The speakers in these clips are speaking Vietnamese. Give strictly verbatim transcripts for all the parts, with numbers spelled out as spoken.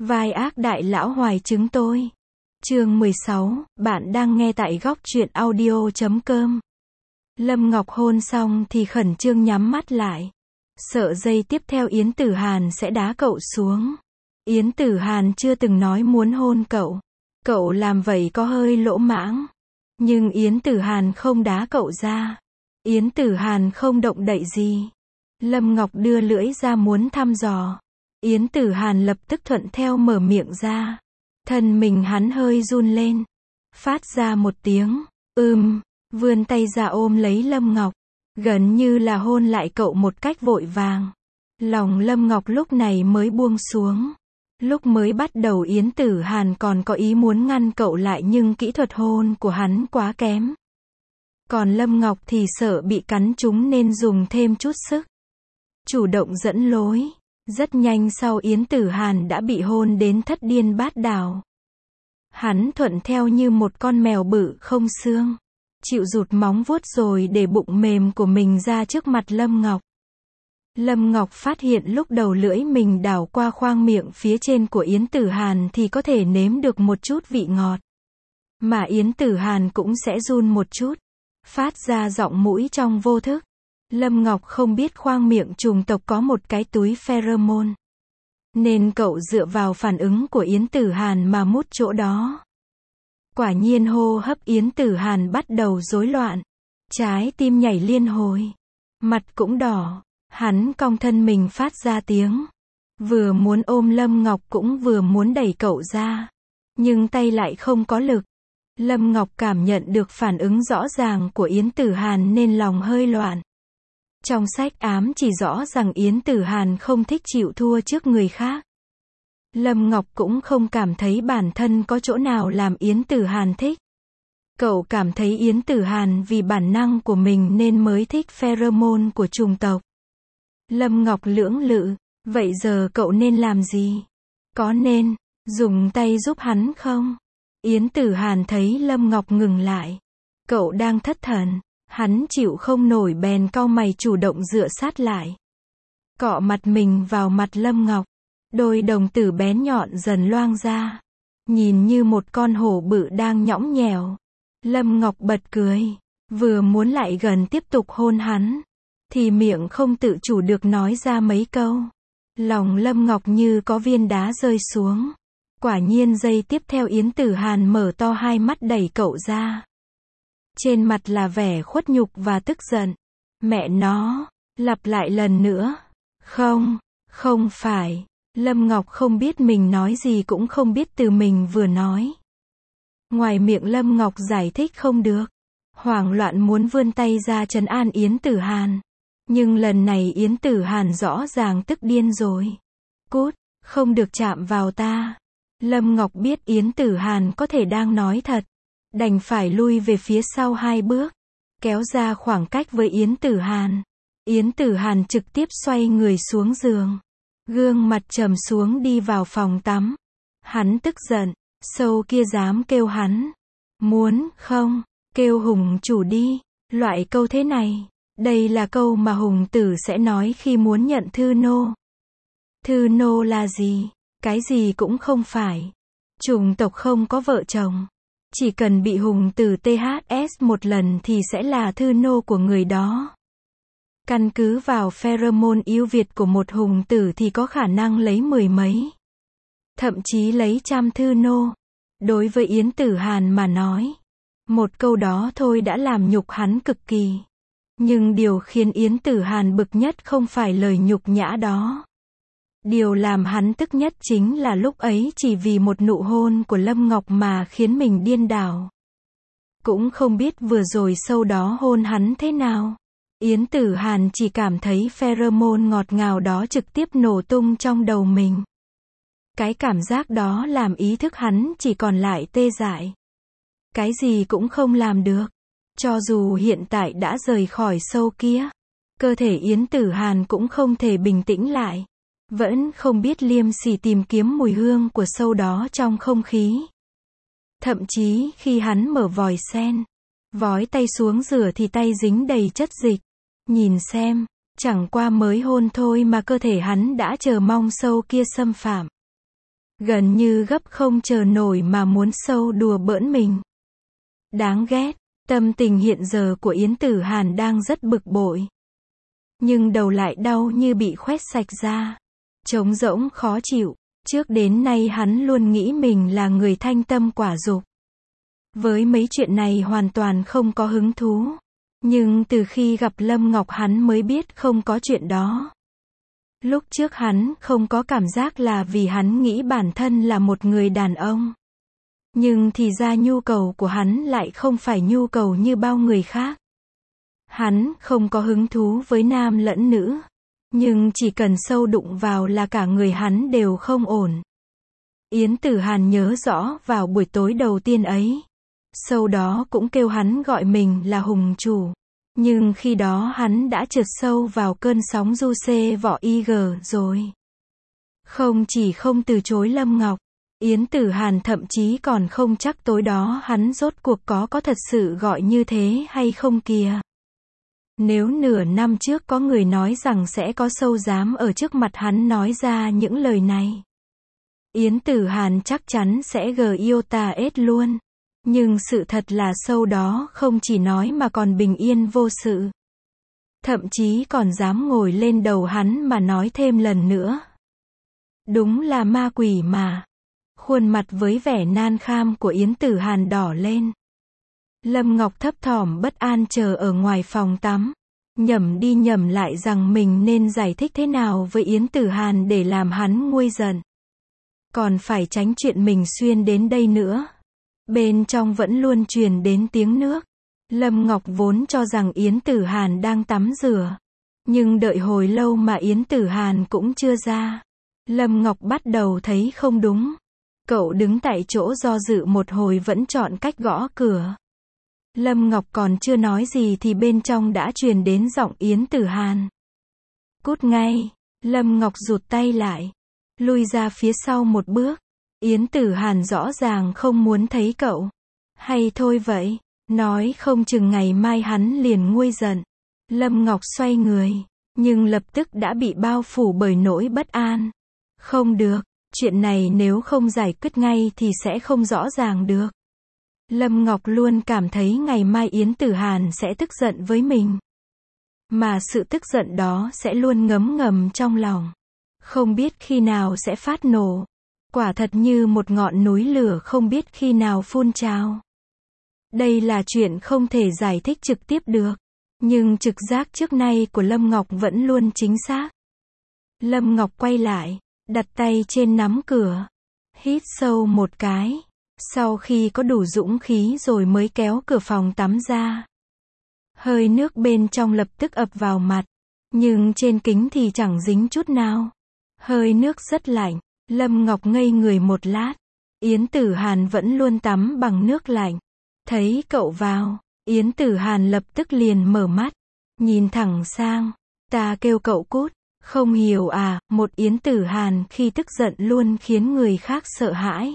Vai ác đại lão hoài chứng tôi. Chương mười sáu, bạn đang nghe tại góc truyện audio chấm com. Lâm Ngọc hôn xong thì khẩn trương nhắm mắt lại. Sợ giây tiếp theo Yến Tử Hàn sẽ đá cậu xuống. Yến Tử Hàn chưa từng nói muốn hôn cậu. Cậu làm vậy có hơi lỗ mãng. Nhưng Yến Tử Hàn không đá cậu ra. Yến Tử Hàn không động đậy gì. Lâm Ngọc đưa lưỡi ra muốn thăm dò. Yến Tử Hàn lập tức thuận theo mở miệng ra. Thân mình hắn hơi run lên. Phát ra một tiếng, ưm, vươn tay ra ôm lấy Lâm Ngọc. Gần như là hôn lại cậu một cách vội vàng. Lòng Lâm Ngọc lúc này mới buông xuống. Lúc mới bắt đầu Yến Tử Hàn còn có ý muốn ngăn cậu lại nhưng kỹ thuật hôn của hắn quá kém. Còn Lâm Ngọc thì sợ bị cắn trúng nên dùng thêm chút sức. Chủ động dẫn lối. Rất nhanh sau Yến Tử Hàn đã bị hôn đến thất điên bát đảo. Hắn thuận theo như một con mèo bự không xương. Chịu rụt móng vuốt rồi để bụng mềm của mình ra trước mặt Lâm Ngọc. Lâm Ngọc phát hiện lúc đầu lưỡi mình đảo qua khoang miệng phía trên của Yến Tử Hàn thì có thể nếm được một chút vị ngọt. Mà Yến Tử Hàn cũng sẽ run một chút. Phát ra giọng mũi trong vô thức. Lâm Ngọc không biết khoang miệng trùng tộc có một cái túi pheromone. Nên cậu dựa vào phản ứng của Yến Tử Hàn mà mút chỗ đó. Quả nhiên hô hấp Yến Tử Hàn bắt đầu rối loạn. Trái tim nhảy liên hồi. Mặt cũng đỏ. Hắn cong thân mình phát ra tiếng. Vừa muốn ôm Lâm Ngọc cũng vừa muốn đẩy cậu ra. Nhưng tay lại không có lực. Lâm Ngọc cảm nhận được phản ứng rõ ràng của Yến Tử Hàn nên lòng hơi loạn. Trong sách ám chỉ rõ rằng Yến Tử Hàn không thích chịu thua trước người khác. Lâm Ngọc cũng không cảm thấy bản thân có chỗ nào làm Yến Tử Hàn thích. Cậu cảm thấy Yến Tử Hàn vì bản năng của mình nên mới thích pheromone của trùng tộc. Lâm Ngọc lưỡng lự, vậy giờ cậu nên làm gì? Có nên dùng tay giúp hắn không? Yến Tử Hàn thấy Lâm Ngọc ngừng lại. Cậu đang thất thần. Hắn chịu không nổi bèn cau mày chủ động dựa sát lại. Cọ mặt mình vào mặt Lâm Ngọc. Đôi đồng tử bén nhọn dần loang ra. Nhìn như một con hổ bự đang nhõng nhẽo. Lâm Ngọc bật cười. Vừa muốn lại gần tiếp tục hôn hắn. Thì miệng không tự chủ được nói ra mấy câu. Lòng Lâm Ngọc như có viên đá rơi xuống. Quả nhiên giây tiếp theo Yến Tử Hàn mở to hai mắt đẩy cậu ra. Trên mặt là vẻ khuất nhục và tức giận. Mẹ nó, lặp lại lần nữa. Không, không phải. Lâm Ngọc không biết mình nói gì cũng không biết từ mình vừa nói. Ngoài miệng Lâm Ngọc giải thích không được. Hoảng loạn muốn vươn tay ra trấn an Yến Tử Hàn. Nhưng lần này Yến Tử Hàn rõ ràng tức điên rồi. Cút, không được chạm vào ta. Lâm Ngọc biết Yến Tử Hàn có thể đang nói thật. Đành phải lui về phía sau hai bước. Kéo ra khoảng cách với Yến Tử Hàn. Yến Tử Hàn trực tiếp xoay người xuống giường. Gương mặt trầm xuống đi vào phòng tắm. Hắn tức giận. Sâu kia dám kêu hắn. Muốn không, kêu Hùng chủ đi. Loại câu thế này. Đây là câu mà Hùng tử sẽ nói khi muốn nhận thư nô. Thư nô là gì? Cái gì cũng không phải. Chủng tộc không có vợ chồng. Chỉ cần bị Hùng tử tê hát ét một lần thì sẽ là thư nô của người đó. Căn cứ vào pheromone ưu việt của một hùng tử thì có khả năng lấy mười mấy. Thậm chí lấy trăm thư nô. Đối với Yến Tử Hàn mà nói. Một câu đó thôi đã làm nhục hắn cực kỳ. Nhưng điều khiến Yến Tử Hàn bực nhất không phải lời nhục nhã đó. Điều làm hắn tức nhất chính là lúc ấy chỉ vì một nụ hôn của Lâm Ngọc mà khiến mình điên đảo. Cũng không biết vừa rồi sau đó hôn hắn thế nào. Yến Tử Hàn chỉ cảm thấy pheromone ngọt ngào đó trực tiếp nổ tung trong đầu mình. Cái cảm giác đó làm ý thức hắn chỉ còn lại tê dại. Cái gì cũng không làm được. Cho dù hiện tại đã rời khỏi sâu kia. Cơ thể Yến Tử Hàn cũng không thể bình tĩnh lại. Vẫn không biết liêm sỉ tìm kiếm mùi hương của sâu đó trong không khí. Thậm chí khi hắn mở vòi sen, vói tay xuống rửa thì tay dính đầy chất dịch. Nhìn xem, chẳng qua mới hôn thôi mà cơ thể hắn đã chờ mong sâu kia xâm phạm. gần như gấp không chờ nổi mà muốn sâu đùa bỡn mình. Đáng ghét, tâm tình hiện giờ của Yến Tử Hàn đang rất bực bội. Nhưng đầu lại đau như bị khoét sạch ra. Trống rỗng khó chịu. Trước đến nay hắn luôn nghĩ mình là người thanh tâm quả dục. Với mấy chuyện này hoàn toàn không có hứng thú. Nhưng từ khi gặp Lâm Ngọc hắn mới biết không có chuyện đó. Lúc trước hắn không có cảm giác là vì hắn nghĩ bản thân là một người đàn ông. Nhưng thì ra nhu cầu của hắn lại không phải nhu cầu như bao người khác. Hắn không có hứng thú với nam lẫn nữ. Nhưng chỉ cần sâu đụng vào là cả người hắn đều không ổn. Yến Tử Hàn nhớ rõ vào buổi tối đầu tiên ấy. Sau đó cũng kêu hắn gọi mình là Hùng Chủ. Nhưng khi đó hắn đã trượt sâu vào cơn sóng du xê vỏ y gờ rồi. Không chỉ không từ chối Lâm Ngọc, Yến Tử Hàn thậm chí còn không chắc tối đó hắn rốt cuộc có có thật sự gọi như thế hay không kìa. Nếu nửa năm trước có người nói rằng sẽ có sâu dám ở trước mặt hắn nói ra những lời này, Yến Tử Hàn chắc chắn sẽ gờ yêu ta ết luôn. Nhưng sự thật là sâu đó không chỉ nói mà còn bình yên vô sự. Thậm chí còn dám ngồi lên đầu hắn mà nói thêm lần nữa. Đúng là ma quỷ mà. Khuôn mặt với vẻ nan kham của Yến Tử Hàn đỏ lên. Lâm Ngọc thấp thỏm bất an chờ ở ngoài phòng tắm. Nhẩm đi nhẩm lại rằng mình nên giải thích thế nào với Yến Tử Hàn để làm hắn nguôi giận. Còn phải tránh chuyện mình xuyên đến đây nữa. Bên trong vẫn luôn truyền đến tiếng nước. Lâm Ngọc vốn cho rằng Yến Tử Hàn đang tắm rửa. Nhưng đợi hồi lâu mà Yến Tử Hàn cũng chưa ra. Lâm Ngọc bắt đầu thấy không đúng. Cậu đứng tại chỗ do dự một hồi vẫn chọn cách gõ cửa. Lâm Ngọc còn chưa nói gì thì bên trong đã truyền đến giọng Yến Tử Hàn. Cút ngay. Lâm Ngọc rụt tay lại. Lui ra phía sau một bước. Yến Tử Hàn rõ ràng không muốn thấy cậu. Hay thôi vậy. Nói không chừng ngày mai hắn liền nguôi giận. Lâm Ngọc xoay người. Nhưng lập tức đã bị bao phủ bởi nỗi bất an. Không được. Chuyện này nếu không giải quyết ngay thì sẽ không rõ ràng được. Lâm Ngọc luôn cảm thấy ngày mai Yến Tử Hàn sẽ tức giận với mình. Mà sự tức giận đó sẽ luôn ngấm ngầm trong lòng. Không biết khi nào sẽ phát nổ. Quả thật như một ngọn núi lửa không biết khi nào phun trào. Đây là chuyện không thể giải thích trực tiếp được. Nhưng trực giác trước nay của Lâm Ngọc vẫn luôn chính xác. Lâm Ngọc quay lại, đặt tay trên nắm cửa. Hít sâu một cái. Sau khi có đủ dũng khí rồi mới kéo cửa phòng tắm ra. Hơi nước bên trong lập tức ập vào mặt. Nhưng trên kính thì chẳng dính chút nào. Hơi nước rất lạnh. Lâm Ngọc ngây người một lát. Yến Tử Hàn vẫn luôn tắm bằng nước lạnh. Thấy cậu vào, Yến Tử Hàn lập tức liền mở mắt. Nhìn thẳng sang. Ta kêu cậu cút. Không hiểu à, một Yến Tử Hàn khi tức giận luôn khiến người khác sợ hãi.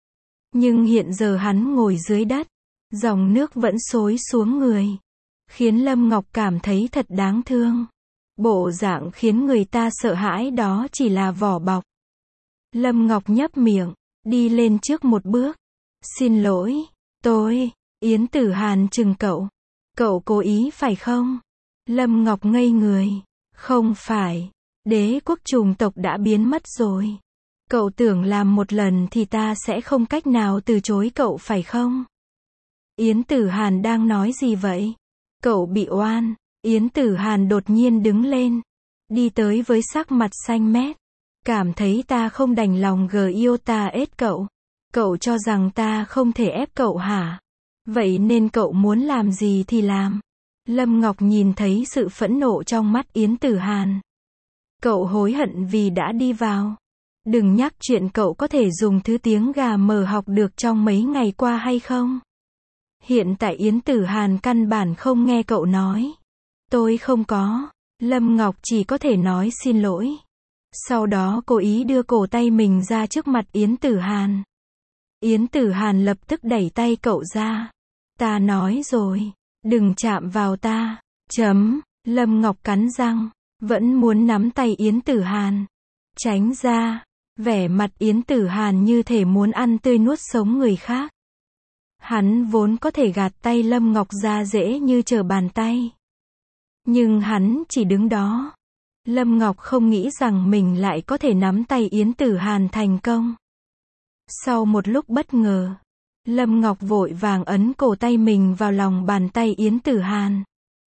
Nhưng hiện giờ hắn ngồi dưới đất. Dòng nước vẫn xối xuống người. Khiến Lâm Ngọc cảm thấy thật đáng thương. Bộ dạng khiến người ta sợ hãi đó chỉ là vỏ bọc. Lâm Ngọc nhấp miệng, đi lên trước một bước. Xin lỗi, tôi, Yến Tử Hàn chừng cậu. Cậu cố ý phải không? Lâm Ngọc ngây người. Không phải, đế quốc chủng tộc đã biến mất rồi. Cậu tưởng làm một lần thì ta sẽ không cách nào từ chối cậu phải không? Yến Tử Hàn đang nói gì vậy? Cậu bị oan. Yến Tử Hàn đột nhiên đứng lên. Đi tới với sắc mặt xanh mét. Cảm thấy ta không đành lòng gờ yêu ta ết cậu. Cậu cho rằng ta không thể ép cậu hả? Vậy nên cậu muốn làm gì thì làm. Lâm Ngọc nhìn thấy sự phẫn nộ trong mắt Yến Tử Hàn. Cậu hối hận vì đã đi vào. Đừng nhắc chuyện cậu có thể dùng thứ tiếng gà mờ học được trong mấy ngày qua hay không. Hiện tại Yến Tử Hàn căn bản không nghe cậu nói. Tôi không có. Lâm Ngọc chỉ có thể nói xin lỗi. Sau đó cố ý đưa cổ tay mình ra trước mặt Yến Tử Hàn. Yến Tử Hàn lập tức đẩy tay cậu ra. Ta nói rồi. Đừng chạm vào ta. Chấm. Lâm Ngọc cắn răng. Vẫn muốn nắm tay Yến Tử Hàn. Tránh ra. Vẻ mặt Yến Tử Hàn như thể muốn ăn tươi nuốt sống người khác. Hắn vốn có thể gạt tay Lâm Ngọc ra dễ như trở bàn tay. Nhưng hắn chỉ đứng đó. Lâm Ngọc không nghĩ rằng mình lại có thể nắm tay Yến Tử Hàn thành công. Sau một lúc bất ngờ, Lâm Ngọc vội vàng ấn cổ tay mình vào lòng bàn tay Yến Tử Hàn.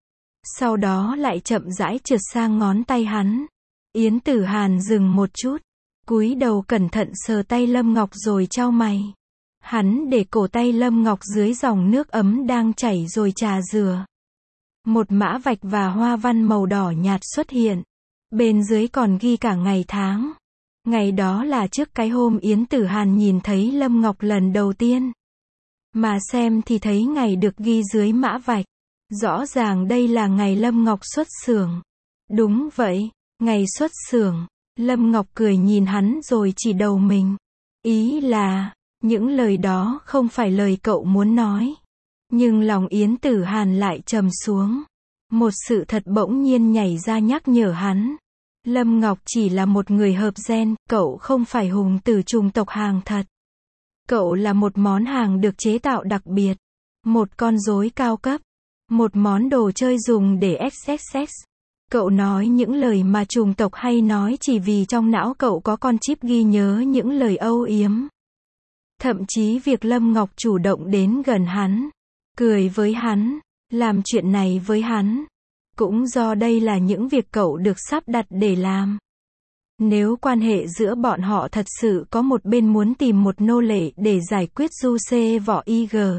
Sau đó lại chậm rãi trượt sang ngón tay hắn. Yến Tử Hàn dừng một chút, cúi đầu cẩn thận sờ tay Lâm Ngọc rồi chau mày. Hắn để cổ tay Lâm Ngọc dưới dòng nước ấm đang chảy rồi trà rửa. Một mã vạch và hoa văn màu đỏ nhạt xuất hiện. Bên dưới còn ghi cả ngày tháng. Ngày đó là trước cái hôm Yến Tử Hàn nhìn thấy Lâm Ngọc lần đầu tiên. Mà xem thì thấy ngày được ghi dưới mã vạch. Rõ ràng đây là ngày Lâm Ngọc xuất xưởng. Đúng vậy, ngày xuất xưởng. Lâm Ngọc cười nhìn hắn rồi chỉ đầu mình. Ý là, những lời đó không phải lời cậu muốn nói. Nhưng lòng Yến Tử Hàn lại trầm xuống. Một sự thật bỗng nhiên nhảy ra nhắc nhở hắn. Lâm Ngọc chỉ là một người hợp gen, cậu không phải hùng tử chủng tộc hàng thật. Cậu là một món hàng được chế tạo đặc biệt. Một con rối cao cấp. Một món đồ chơi dùng để ích ích ích. Cậu nói những lời mà chủng tộc hay nói chỉ vì trong não cậu có con chip ghi nhớ những lời âu yếm. Thậm chí việc Lâm Ngọc chủ động đến gần hắn, cười với hắn, làm chuyện này với hắn, cũng do đây là những việc cậu được sắp đặt để làm. Nếu quan hệ giữa bọn họ thật sự có một bên muốn tìm một nô lệ để giải quyết du xê vỏ i giê,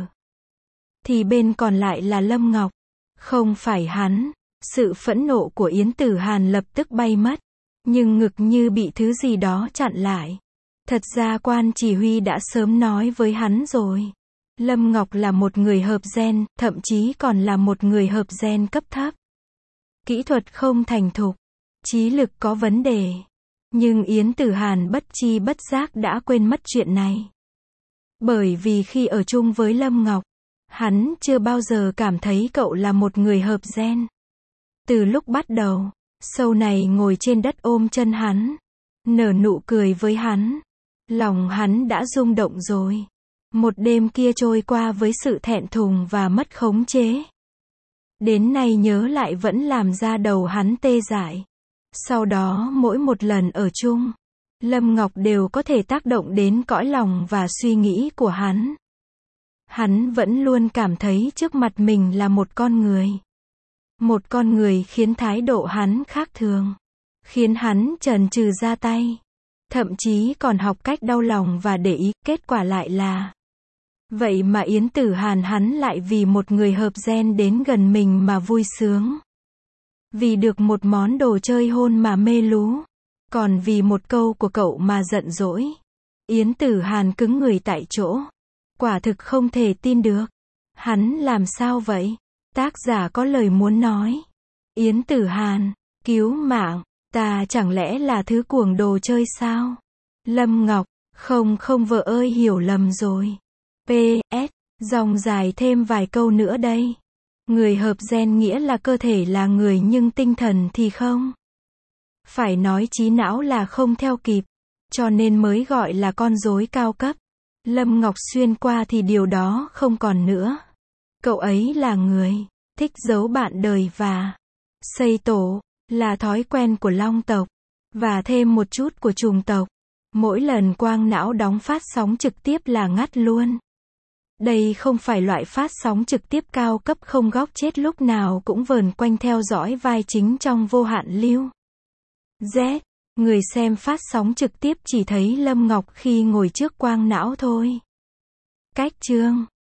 thì bên còn lại là Lâm Ngọc, không phải hắn. Sự phẫn nộ của Yến Tử Hàn lập tức bay mất, nhưng ngực như bị thứ gì đó chặn lại. Thật ra quan chỉ huy đã sớm nói với hắn rồi. Lâm Ngọc là một người hợp gen, thậm chí còn là một người hợp gen cấp thấp. Kỹ thuật không thành thục, trí lực có vấn đề. Nhưng Yến Tử Hàn bất chi bất giác đã quên mất chuyện này. Bởi vì khi ở chung với Lâm Ngọc, hắn chưa bao giờ cảm thấy cậu là một người hợp gen. Từ lúc bắt đầu, sâu này ngồi trên đất ôm chân hắn, nở nụ cười với hắn. Lòng hắn đã rung động rồi. Một đêm kia trôi qua với sự thẹn thùng và mất khống chế. Đến nay nhớ lại vẫn làm ra đầu hắn tê dại. Sau đó mỗi một lần ở chung, Lâm Ngọc đều có thể tác động đến cõi lòng và suy nghĩ của hắn. Hắn vẫn luôn cảm thấy trước mặt mình là một con người. Một con người khiến thái độ hắn khác thường. Khiến hắn chần chừ ra tay. Thậm chí còn học cách đau lòng và để ý, kết quả lại là vậy mà Yến Tử Hàn hắn lại vì một người hợp gen đến gần mình mà vui sướng. Vì được một món đồ chơi hôn mà mê lú. Còn vì một câu của cậu mà giận dỗi. Yến Tử Hàn cứng người tại chỗ. Quả thực không thể tin được. Hắn làm sao vậy? Tác giả có lời muốn nói. Yến Tử Hàn, cứu mạng, ta chẳng lẽ là thứ cuồng đồ chơi sao? Lâm Ngọc, không không vợ ơi hiểu lầm rồi. pê ét, dòng dài thêm vài câu nữa đây. Người hợp gen nghĩa là cơ thể là người nhưng tinh thần thì không. Phải nói trí não là không theo kịp. Cho nên mới gọi là con rối cao cấp. Lâm Ngọc xuyên qua thì điều đó không còn nữa. Cậu ấy là người thích giấu bạn đời và xây tổ, là thói quen của long tộc, và thêm một chút của trùng tộc. Mỗi lần quang não đóng phát sóng trực tiếp là ngắt luôn. Đây không phải loại phát sóng trực tiếp cao cấp không góc chết lúc nào cũng vờn quanh theo dõi vai chính trong vô hạn lưu. Z, người xem phát sóng trực tiếp chỉ thấy Lâm Ngọc khi ngồi trước quang não thôi. Cách chương